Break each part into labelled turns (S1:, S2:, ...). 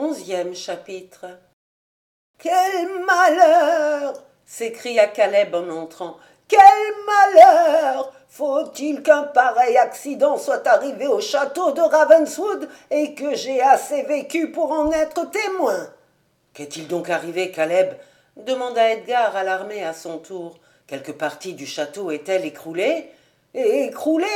S1: 11e chapitre. Quel malheur! S'écria Caleb en entrant. Quel malheur! Faut-il qu'un pareil accident soit arrivé au château de Ravenswood et que j'ai assez vécu pour en être témoin? Qu'est-il donc arrivé, Caleb? Demanda Edgar, alarmé à son tour. Quelque partie du château est-elle écroulée? Écroulée?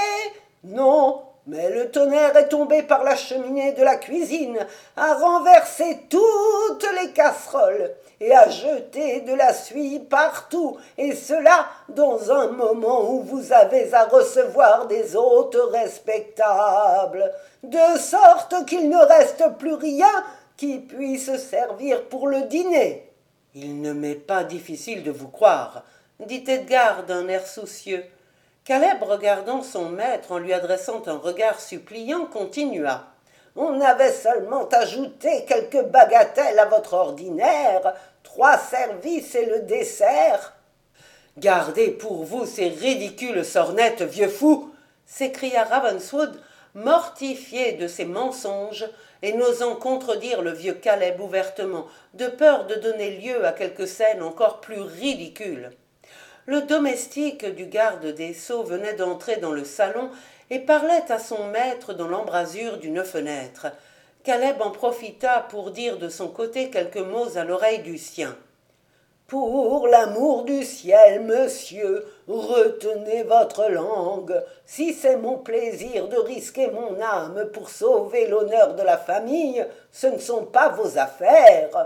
S1: Non, mais le tonnerre est tombé par la cheminée de la cuisine, a renversé toutes les casseroles et a jeté de la suie partout, et cela dans un moment où vous avez à recevoir des hôtes respectables, de sorte qu'il ne reste plus rien qui puisse servir pour le dîner. Il ne m'est pas difficile de vous croire, dit Edgar d'un air soucieux. Caleb, regardant son maître en lui adressant un regard suppliant, continua. On avait seulement ajouté quelques bagatelles à votre ordinaire, 3 services et le dessert. Gardez pour vous ces ridicules sornettes, vieux fou! S'écria Ravenswood, mortifié de ses mensonges et n'osant contredire le vieux Caleb ouvertement, de peur de donner lieu à quelque scène encore plus ridicule. Le domestique du garde des sceaux venait d'entrer dans le salon et parlait à son maître dans l'embrasure d'une fenêtre. Caleb en profita pour dire de son côté quelques mots à l'oreille du sien. « Pour l'amour du ciel, monsieur, retenez votre langue. Si c'est mon plaisir de risquer mon âme pour sauver l'honneur de la famille, ce ne sont pas vos affaires. »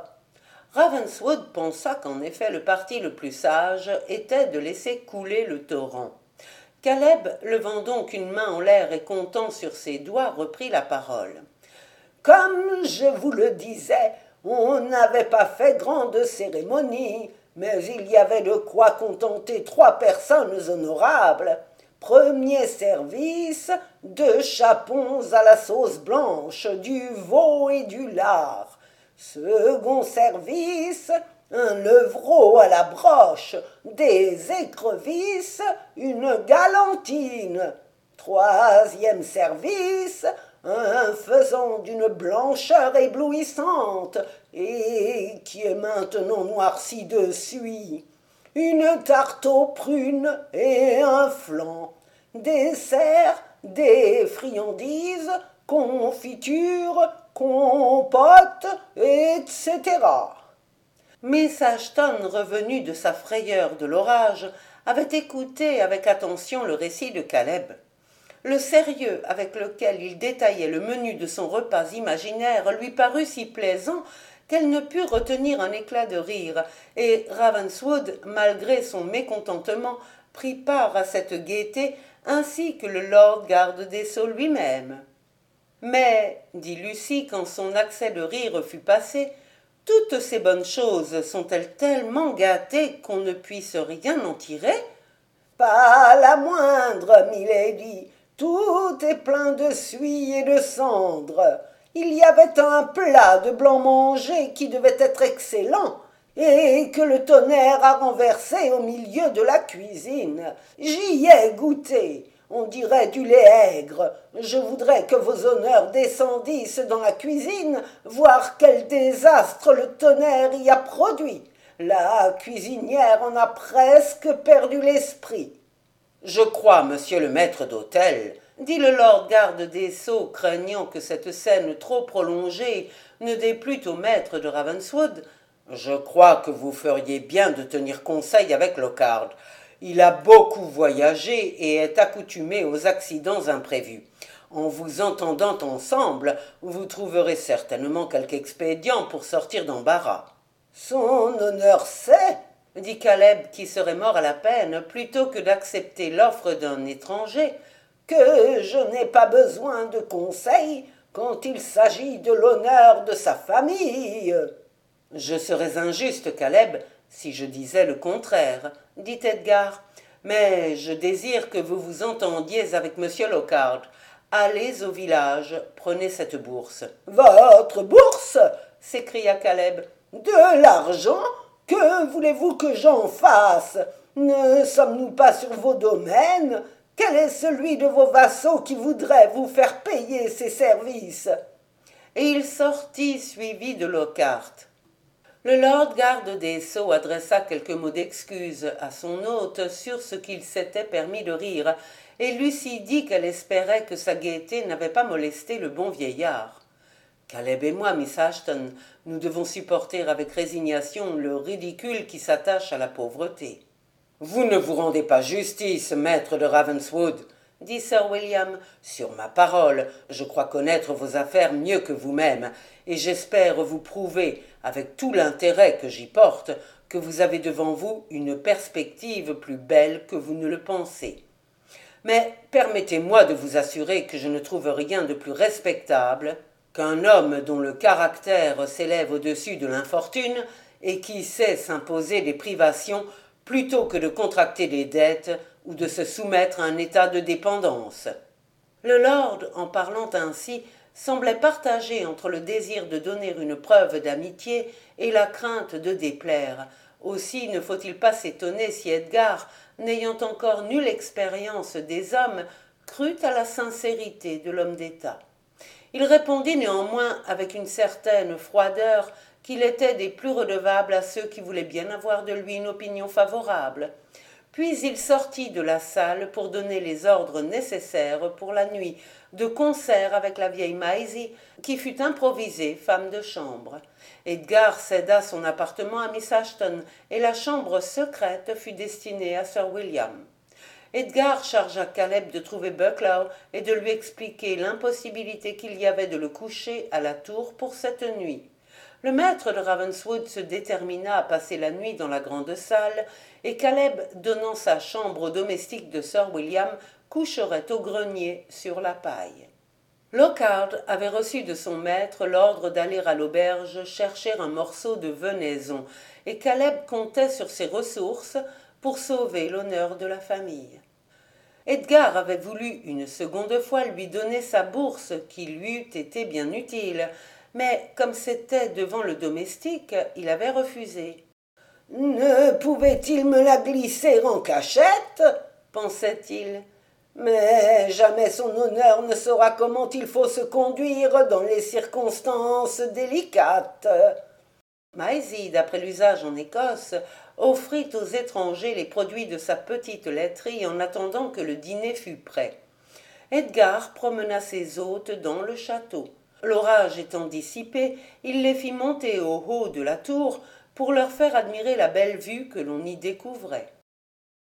S1: Ravenswood pensa qu'en effet le parti le plus sage était de laisser couler le torrent. Caleb, levant donc une main en l'air et comptant sur ses doigts, reprit la parole. « Comme je vous le disais, on n'avait pas fait grande cérémonie, mais il y avait de quoi contenter 3 personnes honorables. Premier service, 2 chapons à la sauce blanche, du veau et du lard. Second service, un levreau à la broche, des écrevisses, une galantine. Troisième service, un faisan d'une blancheur éblouissante et qui est maintenant noirci de suie. Une tarte aux prunes et un flan. Dessert, des friandises, confiture, compote, etc. Miss Ashton, revenue de sa frayeur de l'orage, avait écouté avec attention le récit de Caleb. Le sérieux avec lequel il détaillait le menu de son repas imaginaire lui parut si plaisant qu'elle ne put retenir un éclat de rire, et Ravenswood, malgré son mécontentement, prit part à cette gaieté ainsi que le lord garde des sceaux lui-même. Mais, dit Lucie quand son accès de rire fut passé, toutes ces bonnes choses sont-elles tellement gâtées qu'on ne puisse rien en tirer? Pas la moindre, milady. Tout est plein de suie et de cendres. Il y avait un plat de blanc mangé qui devait être excellent et que le tonnerre a renversé au milieu de la cuisine. J'y ai goûté. On dirait du lait aigre. Je voudrais que vos honneurs descendissent dans la cuisine, voir quel désastre le tonnerre y a produit. La cuisinière en a presque perdu l'esprit. Je crois, monsieur le maître d'hôtel, dit le lord garde des sceaux, craignant que cette scène trop prolongée ne déplût au maître de Ravenswood, je crois que vous feriez bien de tenir conseil avec Lockhart. Il a beaucoup voyagé et est accoutumé aux accidents imprévus. En vous entendant ensemble, vous trouverez certainement quelque expédient pour sortir d'embarras. Son honneur sait, dit Caleb, qui serait mort à la peine plutôt que d'accepter l'offre d'un étranger, que je n'ai pas besoin de conseils quand il s'agit de l'honneur de sa famille. Je serais injuste, Caleb, si je disais le contraire, dit Edgar, mais je désire que vous vous entendiez avec monsieur Lockhart. Allez au village, prenez cette bourse. Votre bourse? S'écria Caleb. De l'argent? Que voulez-vous que j'en fasse? Ne sommes-nous pas sur vos domaines? Quel est celui de vos vassaux qui voudrait vous faire payer ses services? et il sortit suivi de Lockhart. Le lord garde des Sceaux adressa quelques mots d'excuse à son hôte sur ce qu'il s'était permis de rire, et Lucie dit qu'elle espérait que sa gaieté n'avait pas molesté le bon vieillard. Caleb et moi, Miss Ashton, nous devons supporter avec résignation le ridicule qui s'attache à la pauvreté. Vous ne vous rendez pas justice, maître de Ravenswood, dit Sir William. Sur ma parole, je crois connaître vos affaires mieux que vous-même, et j'espère vous prouver, avec tout l'intérêt que j'y porte, que vous avez devant vous une perspective plus belle que vous ne le pensez. Mais permettez-moi de vous assurer que je ne trouve rien de plus respectable qu'un homme dont le caractère s'élève au-dessus de l'infortune et qui sait s'imposer des privations plutôt que de contracter des dettes ou de se soumettre à un état de dépendance. Le lord, en parlant ainsi, semblait partagé entre le désir de donner une preuve d'amitié et la crainte de déplaire. Aussi ne faut-il pas s'étonner si Edgar, n'ayant encore nulle expérience des hommes, crut à la sincérité de l'homme d'État. Il répondit néanmoins avec une certaine froideur qu'il était des plus redevables à ceux qui voulaient bien avoir de lui une opinion favorable. Puis il sortit de la salle pour donner les ordres nécessaires pour la nuit, de concert avec la vieille Maisie, qui fut improvisée femme de chambre. Edgar céda son appartement à Miss Ashton, et la chambre secrète fut destinée à Sir William. Edgar chargea Caleb de trouver Bucklow et de lui expliquer l'impossibilité qu'il y avait de le coucher à la tour pour cette nuit. Le maître de Ravenswood se détermina à passer la nuit dans la grande salle, et Caleb, donnant sa chambre au domestique de Sir William, coucherait au grenier sur la paille. Lockhart avait reçu de son maître l'ordre d'aller à l'auberge chercher un morceau de venaison, et Caleb comptait sur ses ressources pour sauver l'honneur de la famille. Edgar avait voulu une seconde fois lui donner sa bourse, qui lui eût été bien utile, mais comme c'était devant le domestique, il avait refusé. « Ne pouvait-il me la glisser en cachette ?» pensait-il. « Mais jamais son honneur ne saura comment il faut se conduire dans les circonstances délicates. » Maisie, d'après l'usage en Écosse, offrit aux étrangers les produits de sa petite laiterie en attendant que le dîner fût prêt. Edgar promena ses hôtes dans le château. L'orage étant dissipé, il les fit monter au haut de la tour pour leur faire admirer la belle vue que l'on y découvrait.